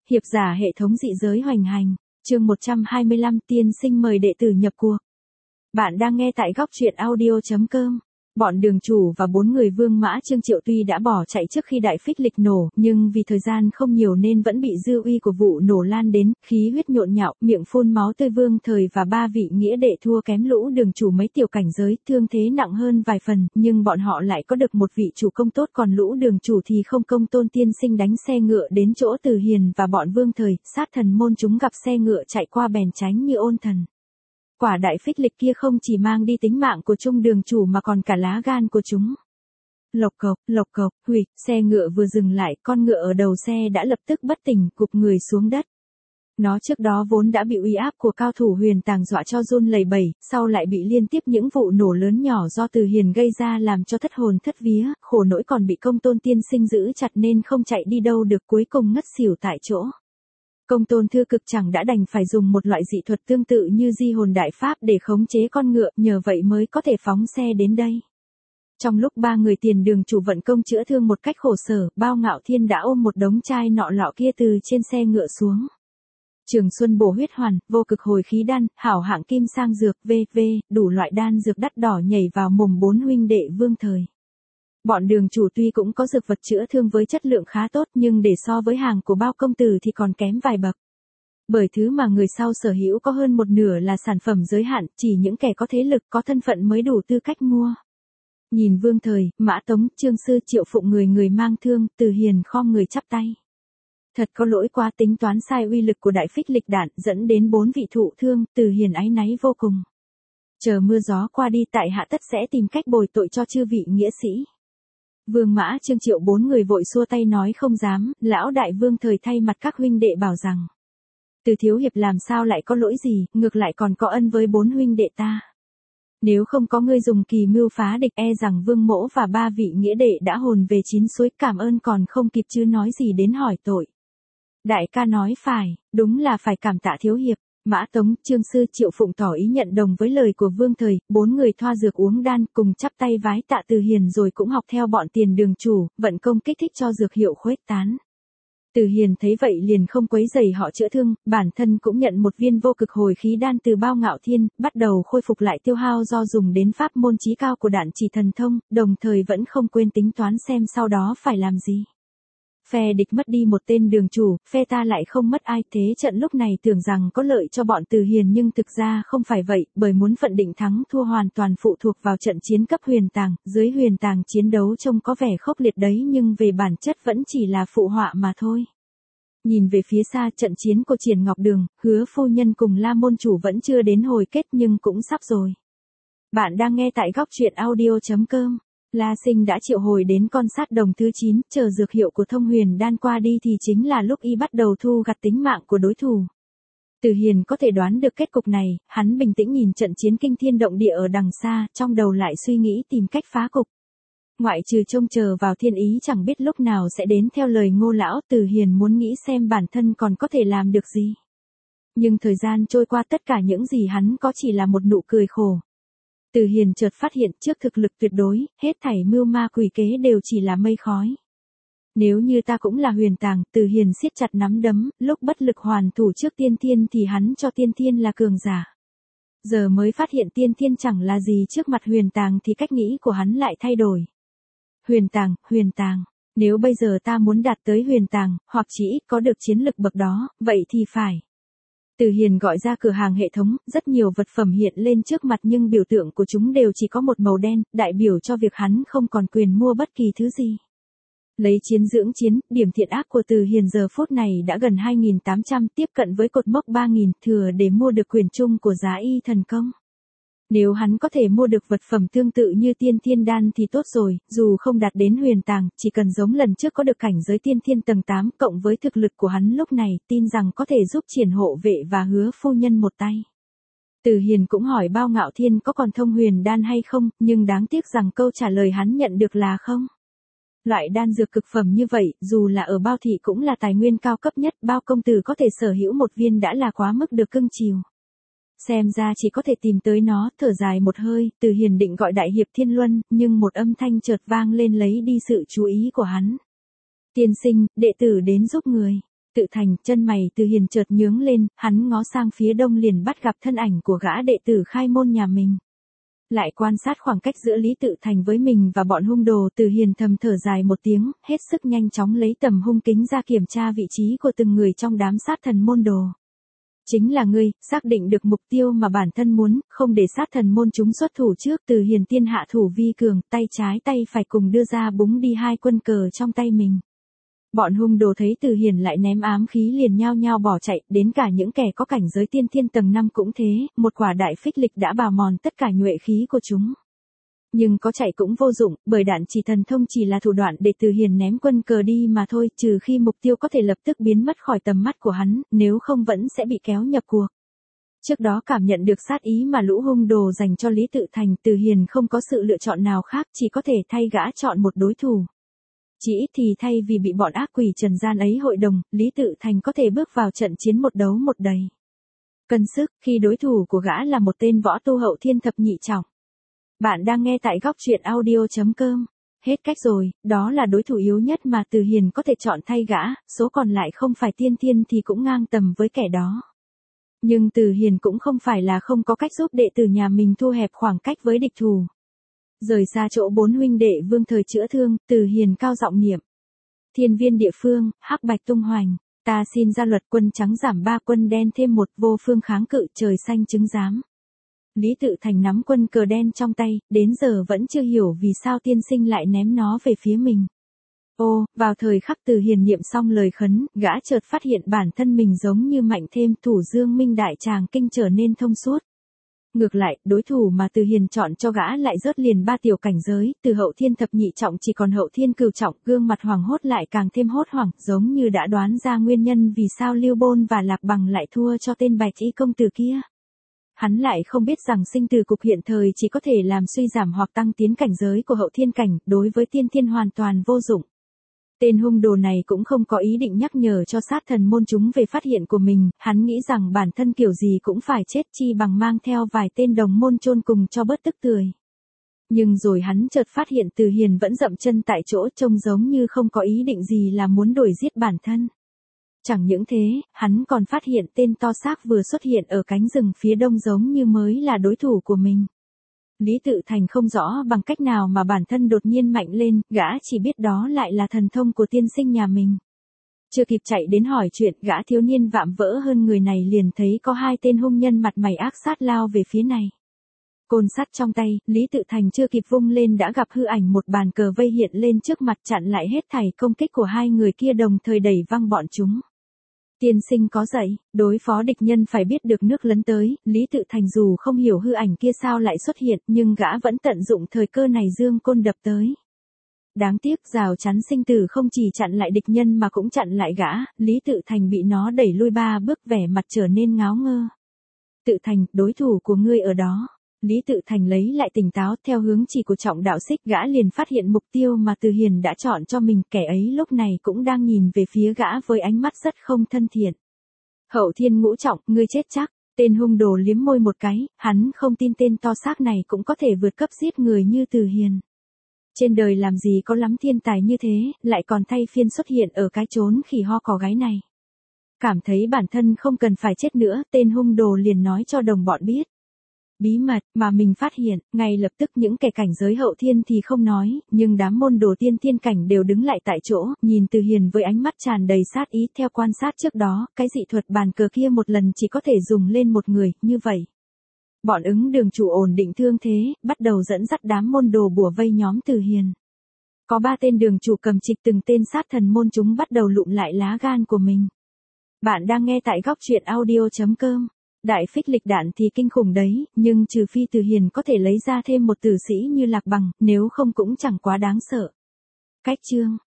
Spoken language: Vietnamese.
Hiệp giả hệ thống dị giới hoành hành, chương 125 tiên sinh mời đệ tử nhập cuộc. Bạn đang nghe tại góc truyện audio.com. Bọn đường chủ và 4 người Vương Mã Chương Triệu tuy đã bỏ chạy trước khi đại phích lịch nổ, nhưng vì thời gian không nhiều nên vẫn bị dư uy của vụ nổ lan đến, khí huyết nhộn nhạo, miệng phun máu tươi. Vương Thời và 3 vị nghĩa đệ thua kém lũ đường chủ mấy tiểu cảnh giới, thương thế nặng hơn vài phần, nhưng bọn họ lại có được một vị chủ công tốt, còn lũ đường chủ thì không. Công Tôn tiên sinh đánh xe ngựa đến chỗ Từ Hiền và bọn Vương Thời, sát thần môn chúng gặp xe ngựa chạy qua bèn tránh như ôn thần. Quả đại phích lịch kia không chỉ mang đi tính mạng của trung đường chủ mà còn cả lá gan của chúng. Lộc cộc, huỵch, xe ngựa vừa dừng lại, con ngựa ở đầu xe đã lập tức bất tỉnh, gục người xuống đất. Nó trước đó vốn đã bị uy áp của cao thủ Huyền Tàng dọa cho run lẩy bẩy, sau lại bị liên tiếp những vụ nổ lớn nhỏ do Từ Hiền gây ra làm cho thất hồn thất vía, khổ nỗi còn bị Công Tôn tiên sinh giữ chặt nên không chạy đi đâu được, cuối cùng ngất xỉu tại chỗ. Công Tôn Thư Cực chẳng đã đành phải dùng một loại dị thuật tương tự như di hồn đại pháp để khống chế con ngựa, nhờ vậy mới có thể phóng xe đến đây. Trong lúc 3 người tiền đường chủ vận công chữa thương một cách khổ sở, Bao Ngạo Thiên đã ôm một đống chai nọ lọ kia từ trên xe ngựa xuống. Trường Xuân bổ huyết hoàn, vô cực hồi khí đan, hảo hạng kim sang dược, v.v., đủ loại đan dược đắt đỏ nhảy vào mồm 4 huynh đệ Vương Thời. Bọn đường chủ tuy cũng có dược vật chữa thương với chất lượng khá tốt, nhưng để so với hàng của Bao công tử thì còn kém vài bậc. Bởi thứ mà người sau sở hữu có hơn một nửa là sản phẩm giới hạn, chỉ những kẻ có thế lực có thân phận mới đủ tư cách mua. Nhìn Vương Thời, Mã Tống, Trương Sư, Triệu Phụng người mang thương, Từ Hiền khom người chắp tay. Thật có lỗi quá, tính toán sai uy lực của đại phích lịch đạn, dẫn đến 4 vị thụ thương, Từ Hiền áy náy vô cùng. Chờ mưa gió qua đi, tại hạ tất sẽ tìm cách bồi tội cho chư vị nghĩa sĩ. Vương Mã Chương Triệu 4 người vội xua tay nói không dám, lão đại Vương Thời thay mặt các huynh đệ bảo rằng. Từ thiếu hiệp làm sao lại có lỗi gì, ngược lại còn có ân với 4 huynh đệ ta. Nếu không có ngươi dùng kỳ mưu phá địch, e rằng Vương Mỗ và 3 vị nghĩa đệ đã hồn về 9 suối, cảm ơn còn không kịp chứ nói gì đến hỏi tội. Đại ca nói phải, đúng là phải cảm tạ thiếu hiệp. Mã Tống, Trương Sư, Triệu Phụng tỏ ý nhận đồng với lời của Vương Thời, 4 người thoa dược uống đan cùng chắp tay vái tạ Từ Hiền rồi cũng học theo bọn tiền đường chủ, vận công kích thích cho dược hiệu khuếch tán. Từ Hiền thấy vậy liền không quấy rầy họ chữa thương, bản thân cũng nhận một viên vô cực hồi khí đan từ Bao Ngạo Thiên, bắt đầu khôi phục lại tiêu hao do dùng đến pháp môn chí cao của Đạn Chỉ Thần Thông, đồng thời vẫn không quên tính toán xem sau đó phải làm gì. Phe địch mất đi một tên đường chủ, phe ta lại không mất ai, thế trận lúc này tưởng rằng có lợi cho bọn Từ Hiền nhưng thực ra không phải vậy, bởi muốn phận định thắng thua hoàn toàn phụ thuộc vào trận chiến cấp Huyền Tàng, dưới Huyền Tàng chiến đấu trông có vẻ khốc liệt đấy nhưng về bản chất vẫn chỉ là phụ họa mà thôi. Nhìn về phía xa, trận chiến của Triển Ngọc Đường, Hứa phu nhân cùng La môn chủ vẫn chưa đến hồi kết nhưng cũng sắp rồi. Bạn đang nghe tại góc truyện audio.com. La Sinh đã triệu hồi đến con sát đồng thứ 9, chờ dược hiệu của Thông Huyền đan qua đi thì chính là lúc y bắt đầu thu gặt tính mạng của đối thủ. Từ Hiền có thể đoán được kết cục này, hắn bình tĩnh nhìn trận chiến kinh thiên động địa ở đằng xa, trong đầu lại suy nghĩ tìm cách phá cục. Ngoại trừ trông chờ vào thiên ý chẳng biết lúc nào sẽ đến theo lời Ngô lão, Từ Hiền muốn nghĩ xem bản thân còn có thể làm được gì. Nhưng thời gian trôi qua, tất cả những gì hắn có chỉ là một nụ cười khổ. Từ Hiền chợt phát hiện trước thực lực tuyệt đối, hết thảy mưu ma quỷ kế đều chỉ là mây khói. Nếu như ta cũng là Huyền Tàng, Từ Hiền siết chặt nắm đấm, lúc bất lực hoàn thủ trước Tiên Thiên thì hắn cho Tiên Thiên là cường giả. Giờ mới phát hiện Tiên Thiên chẳng là gì trước mặt Huyền Tàng thì cách nghĩ của hắn lại thay đổi. Huyền Tàng, nếu bây giờ ta muốn đạt tới Huyền Tàng, hoặc chỉ ít có được chiến lực bậc đó, vậy thì phải. Từ Hiền gọi ra cửa hàng hệ thống, rất nhiều vật phẩm hiện lên trước mặt nhưng biểu tượng của chúng đều chỉ có một màu đen, đại biểu cho việc hắn không còn quyền mua bất kỳ thứ gì. Lấy chiến dưỡng chiến, điểm thiện ác của Từ Hiền giờ phút này đã gần 2.800, tiếp cận với cột mốc 3.000, thừa để mua được quyền chung của giá y thần công. Nếu hắn có thể mua được vật phẩm tương tự như Tiên Thiên đan thì tốt rồi, dù không đạt đến Huyền Tàng, chỉ cần giống lần trước có được cảnh giới Tiên Thiên tầng 8, cộng với thực lực của hắn lúc này, tin rằng có thể giúp Triển hộ vệ và Hứa phu nhân một tay. Từ Hiền cũng hỏi Bao Ngạo Thiên có còn Thông Huyền đan hay không, nhưng đáng tiếc rằng câu trả lời hắn nhận được là không. Loại đan dược cực phẩm như vậy, dù là ở Bao thị cũng là tài nguyên cao cấp nhất, Bao công tử có thể sở hữu một viên đã là quá mức được cưng chiều. Xem ra chỉ có thể tìm tới nó, thở dài một hơi, Từ Hiền định gọi Đại Hiệp Thiên Luân, nhưng một âm thanh chợt vang lên lấy đi sự chú ý của hắn. Tiên sinh, đệ tử đến giúp người. Tự thành, chân mày Từ Hiền chợt nhướng lên, hắn ngó sang phía đông liền bắt gặp thân ảnh của gã đệ tử khai môn nhà mình. Lại quan sát khoảng cách giữa Lý Tự Thành với mình và bọn hung đồ, Từ Hiền thầm thở dài một tiếng, hết sức nhanh chóng lấy tầm hung kính ra kiểm tra vị trí của từng người trong đám sát thần môn đồ. Chính là ngươi, xác định được mục tiêu mà bản thân muốn, không để sát thần môn chúng xuất thủ trước. Từ Hiền tiên hạ thủ vi cường, tay trái tay phải cùng đưa ra búng đi hai quân cờ trong tay mình. Bọn hung đồ thấy Từ Hiền lại ném ám khí liền nhao nhao bỏ chạy, đến cả những kẻ có cảnh giới tiên thiên tầng 5 cũng thế, một quả đại phích lịch đã bào mòn tất cả nhuệ khí của chúng. Nhưng có chạy cũng vô dụng, bởi đạn chỉ thần thông chỉ là thủ đoạn để Từ Hiền ném quân cờ đi mà thôi, trừ khi mục tiêu có thể lập tức biến mất khỏi tầm mắt của hắn, nếu không vẫn sẽ bị kéo nhập cuộc. Trước đó cảm nhận được sát ý mà lũ hung đồ dành cho Lý Tự Thành, Từ Hiền không có sự lựa chọn nào khác, chỉ có thể thay gã chọn một đối thủ. Chỉ ít thì thay vì bị bọn ác quỷ trần gian ấy hội đồng, Lý Tự Thành có thể bước vào trận chiến một đấu một đầy. Cân sức, khi đối thủ của gã là một tên võ tu hậu thiên thập nhị trọng. Bạn đang nghe tại góc truyện audio.com. Hết cách rồi, đó là đối thủ yếu nhất mà Từ Hiền có thể chọn thay gã, số còn lại không phải tiên thiên thì cũng ngang tầm với kẻ đó. Nhưng Từ Hiền cũng không phải là không có cách giúp đệ tử nhà mình thu hẹp khoảng cách với địch thủ. Rời xa chỗ bốn huynh đệ vương thời chữa thương, Từ Hiền cao giọng niệm. Thiên viên địa phương, hắc bạch tung hoành, ta xin ra luật quân trắng giảm 3 quân đen thêm 1 vô phương kháng cự trời xanh chứng giám. Lý Tự Thành nắm quân cờ đen trong tay, đến giờ vẫn chưa hiểu vì sao tiên sinh lại ném nó về phía mình. Ô, vào thời khắc Từ Hiền niệm xong lời khấn, gã chợt phát hiện bản thân mình giống như mạnh thêm, thủ dương minh đại tràng kinh trở nên thông suốt. Ngược lại, đối thủ mà Từ Hiền chọn cho gã lại rớt liền 3 tiểu cảnh giới, từ hậu thiên thập nhị trọng chỉ còn hậu thiên cửu trọng, gương mặt hoàng hốt lại càng thêm hốt hoảng, giống như đã đoán ra nguyên nhân vì sao Lưu Bôn và Lạc Bằng lại thua cho tên Bạch Y công tử kia. Hắn lại không biết rằng sinh tử cục hiện thời chỉ có thể làm suy giảm hoặc tăng tiến cảnh giới của hậu thiên cảnh, đối với tiên thiên hoàn toàn vô dụng. Tên hung đồ này cũng không có ý định nhắc nhở cho sát thần môn chúng về phát hiện của mình, hắn nghĩ rằng bản thân kiểu gì cũng phải chết chi bằng mang theo vài tên đồng môn chôn cùng cho bớt tức tưởi. Nhưng rồi hắn chợt phát hiện Từ Hiền vẫn dậm chân tại chỗ, trông giống như không có ý định gì là muốn đuổi giết bản thân. Chẳng những thế, hắn còn phát hiện tên to xác vừa xuất hiện ở cánh rừng phía đông giống như mới là đối thủ của mình. Lý Tự Thành không rõ bằng cách nào mà bản thân đột nhiên mạnh lên, gã chỉ biết đó lại là thần thông của tiên sinh nhà mình. Chưa kịp chạy đến hỏi chuyện, gã thiếu niên vạm vỡ hơn người này liền thấy có 2 tên hung nhân mặt mày ác sát lao về phía này. Côn sắt trong tay, Lý Tự Thành chưa kịp vung lên đã gặp hư ảnh một bàn cờ vây hiện lên trước mặt chặn lại hết thảy công kích của 2 người kia, đồng thời đẩy văng bọn chúng. Tiên sinh có dạy, đối phó địch nhân phải biết được nước lấn tới, Lý Tự Thành dù không hiểu hư ảnh kia sao lại xuất hiện, nhưng gã vẫn tận dụng thời cơ này dương côn đập tới. Đáng tiếc rào chắn sinh tử không chỉ chặn lại địch nhân mà cũng chặn lại gã, Lý Tự Thành bị nó đẩy lui 3 bước, vẻ mặt trở nên ngáo ngơ. Tự Thành, đối thủ của ngươi ở đó. Lý Tự Thành lấy lại tỉnh táo, theo hướng chỉ của Trọng Đạo Xích gã liền phát hiện mục tiêu mà Từ Hiền đã chọn cho mình, kẻ ấy lúc này cũng đang nhìn về phía gã với ánh mắt rất không thân thiện. Hậu thiên ngũ trọng, ngươi chết chắc. Tên hung đồ liếm môi một cái, hắn không tin tên to xác này cũng có thể vượt cấp giết người như Từ Hiền. Trên đời làm gì có lắm thiên tài như thế, lại còn thay phiên xuất hiện ở cái chốn khỉ ho cò gáy này. Cảm thấy bản thân không cần phải chết nữa, tên hung đồ liền nói cho đồng bọn biết. Bí mật mà mình phát hiện, ngay lập tức những kẻ cảnh giới hậu thiên thì không nói, nhưng đám môn đồ tiên thiên cảnh đều đứng lại tại chỗ, nhìn Từ Hiền với ánh mắt tràn đầy sát ý. Theo quan sát trước đó, cái dị thuật bàn cờ kia một lần chỉ có thể dùng lên một người, như vậy. Bọn ứng đường chủ ổn định thương thế, bắt đầu dẫn dắt đám môn đồ bủa vây nhóm Từ Hiền. Có 3 tên đường chủ cầm trịch, từng tên sát thần môn chúng bắt đầu lụm lại lá gan của mình. Bạn đang nghe tại góc truyện audio.com. Đại phích lịch đạn thì kinh khủng đấy, nhưng trừ phi Từ Hiền có thể lấy ra thêm một tử sĩ như Lạc Bằng, nếu không cũng chẳng quá đáng sợ. Cách chương